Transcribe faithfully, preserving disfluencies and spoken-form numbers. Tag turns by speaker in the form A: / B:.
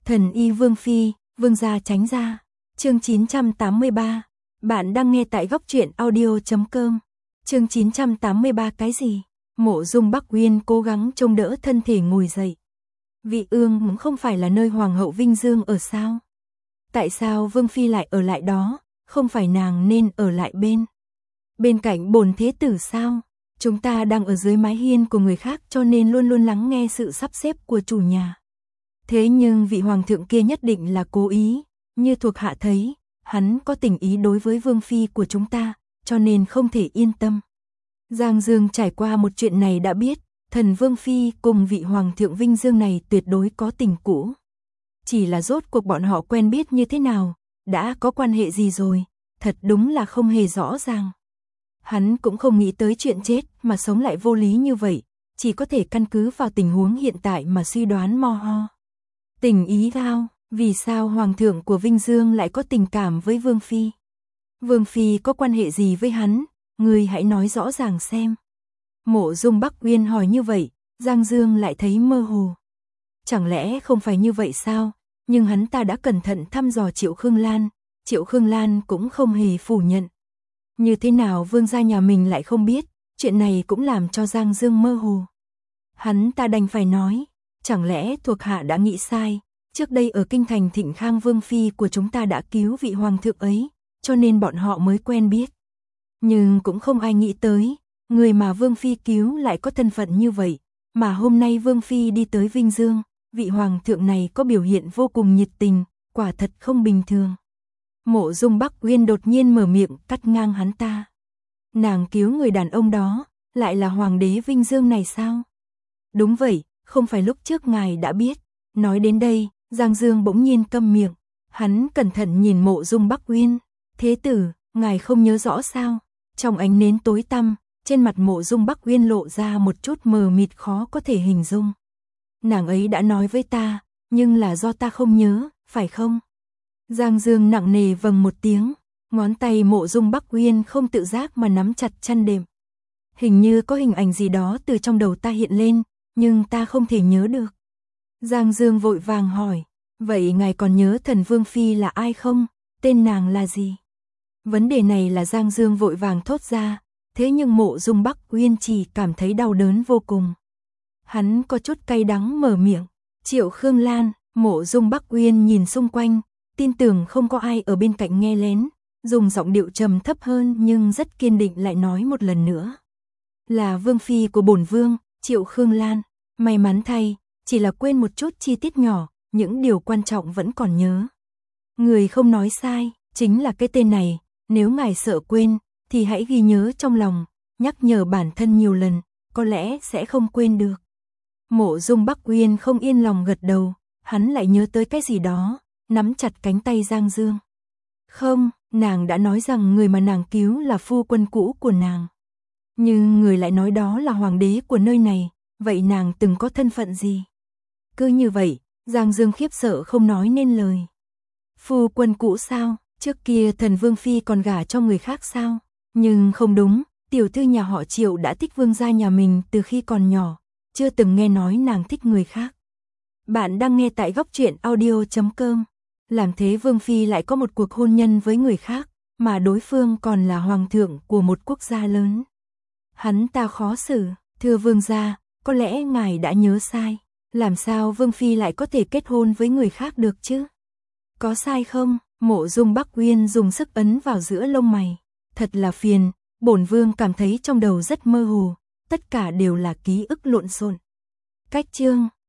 A: Thần y Vương Phi, Vương gia tránh ra. Chương chín trăm tám mươi ba. Bạn đang nghe tại góc truyện audio chấm com. Chương chín trăm tám mươi ba cái gì? Mộ Dung Bắc Uyên cố gắng trông đỡ thân thể ngồi dậy. Vị Ương không phải là nơi Hoàng hậu Vinh Dương ở sao? Tại sao Vương Phi lại ở lại đó? Không phải nàng nên ở lại bên bên cạnh bổn thế tử sao? Chúng ta đang ở dưới mái hiên của người khác cho nên luôn luôn lắng nghe sự sắp xếp của chủ nhà. Thế nhưng vị hoàng thượng kia nhất định là cố ý, như thuộc hạ thấy, hắn có tình ý đối với Vương Phi của chúng ta, cho nên không thể yên tâm. Giang Dương trải qua một chuyện này đã biết, thần Vương Phi cùng vị hoàng thượng Vinh Dương này tuyệt đối có tình cũ. Chỉ là rốt cuộc bọn họ quen biết như thế nào, đã có quan hệ gì rồi, thật đúng là không hề rõ ràng. Hắn cũng không nghĩ tới chuyện chết mà sống lại vô lý như vậy, chỉ có thể căn cứ vào tình huống hiện tại mà suy đoán mo ho. Tình ý sao? Vì sao hoàng thượng của Vinh Dương lại có tình cảm với Vương Phi? Vương Phi có quan hệ gì với hắn? Ngươi hãy nói rõ ràng xem. Mộ Dung Bắc Uyên hỏi như vậy, Giang Dương lại thấy mơ hồ. Chẳng lẽ không phải như vậy sao? Nhưng hắn ta đã cẩn thận thăm dò Triệu Khương Lan, Triệu Khương Lan cũng không hề phủ nhận. Như thế nào vương gia nhà mình lại không biết, chuyện này cũng làm cho Giang Dương mơ hồ. Hắn ta đành phải nói, chẳng lẽ thuộc hạ đã nghĩ sai, trước đây ở kinh thành Thịnh Khang Vương Phi của chúng ta đã cứu vị hoàng thượng ấy, cho nên bọn họ mới quen biết. Nhưng cũng không ai nghĩ tới, người mà Vương Phi cứu lại có thân phận như vậy, mà hôm nay Vương Phi đi tới Vinh Dương, vị hoàng thượng này có biểu hiện vô cùng nhiệt tình, quả thật không bình thường. Mộ Dung Bắc Uyên đột nhiên mở miệng cắt ngang hắn ta. Nàng cứu người đàn ông đó, lại là hoàng đế Vinh Dương này sao? Đúng vậy, không phải lúc trước ngài đã biết. Nói đến đây, Giang Dương bỗng nhiên câm miệng. Hắn cẩn thận nhìn Mộ Dung Bắc Uyên. Thế tử, ngài không nhớ rõ sao? Trong ánh nến tối tăm, trên mặt Mộ Dung Bắc Uyên lộ ra một chút mờ mịt khó có thể hình dung. Nàng ấy đã nói với ta, nhưng là do ta không nhớ, phải không? Giang Dương nặng nề vâng một tiếng, ngón tay Mộ Dung Bắc Uyên không tự giác mà nắm chặt chăn đệm. Hình như có hình ảnh gì đó từ trong đầu ta hiện lên, nhưng ta không thể nhớ được. Giang Dương vội vàng hỏi, vậy ngài còn nhớ thần Vương Phi là ai không? Tên nàng là gì? Vấn đề này là Giang Dương vội vàng thốt ra, thế nhưng Mộ Dung Bắc Uyên chỉ cảm thấy đau đớn vô cùng. Hắn có chút cay đắng mở miệng, Triệu Khương Lan. Mộ Dung Bắc Uyên nhìn xung quanh, tin tưởng không có ai ở bên cạnh nghe lén, dùng giọng điệu trầm thấp hơn nhưng rất kiên định lại nói một lần nữa. Là Vương Phi của bổn Vương, Triệu Khương Lan. May mắn thay, chỉ là quên một chút chi tiết nhỏ, những điều quan trọng vẫn còn nhớ. Người không nói sai, chính là cái tên này, nếu ngài sợ quên, thì hãy ghi nhớ trong lòng, nhắc nhở bản thân nhiều lần, có lẽ sẽ không quên được. Mộ Dung Bắc Uyên không yên lòng gật đầu, hắn lại nhớ tới cái gì đó, nắm chặt cánh tay Giang Dương. Không, nàng đã nói rằng người mà nàng cứu là phu quân cũ của nàng. Nhưng người lại nói đó là hoàng đế của nơi này, vậy nàng từng có thân phận gì? Cứ như vậy, Giang Dương khiếp sợ không nói nên lời. Phu quân cũ sao? Trước kia thần Vương Phi còn gả cho người khác sao? Nhưng không đúng, tiểu thư nhà họ Triệu đã thích vương gia nhà mình từ khi còn nhỏ, chưa từng nghe nói nàng thích người khác. Bạn đang nghe tại góc truyện audio chấm com. Làm thế Vương Phi lại có một cuộc hôn nhân với người khác, mà đối phương còn là hoàng thượng của một quốc gia lớn. Hắn ta khó xử, thưa vương gia, có lẽ ngài đã nhớ sai. Làm sao Vương Phi lại có thể kết hôn với người khác được chứ? Có sai không? Mộ Dung Bắc Uyên dùng sức ấn vào giữa lông mày. Thật là phiền, bổn vương cảm thấy trong đầu rất mơ hồ, tất cả đều là ký ức lộn xộn. Cách chương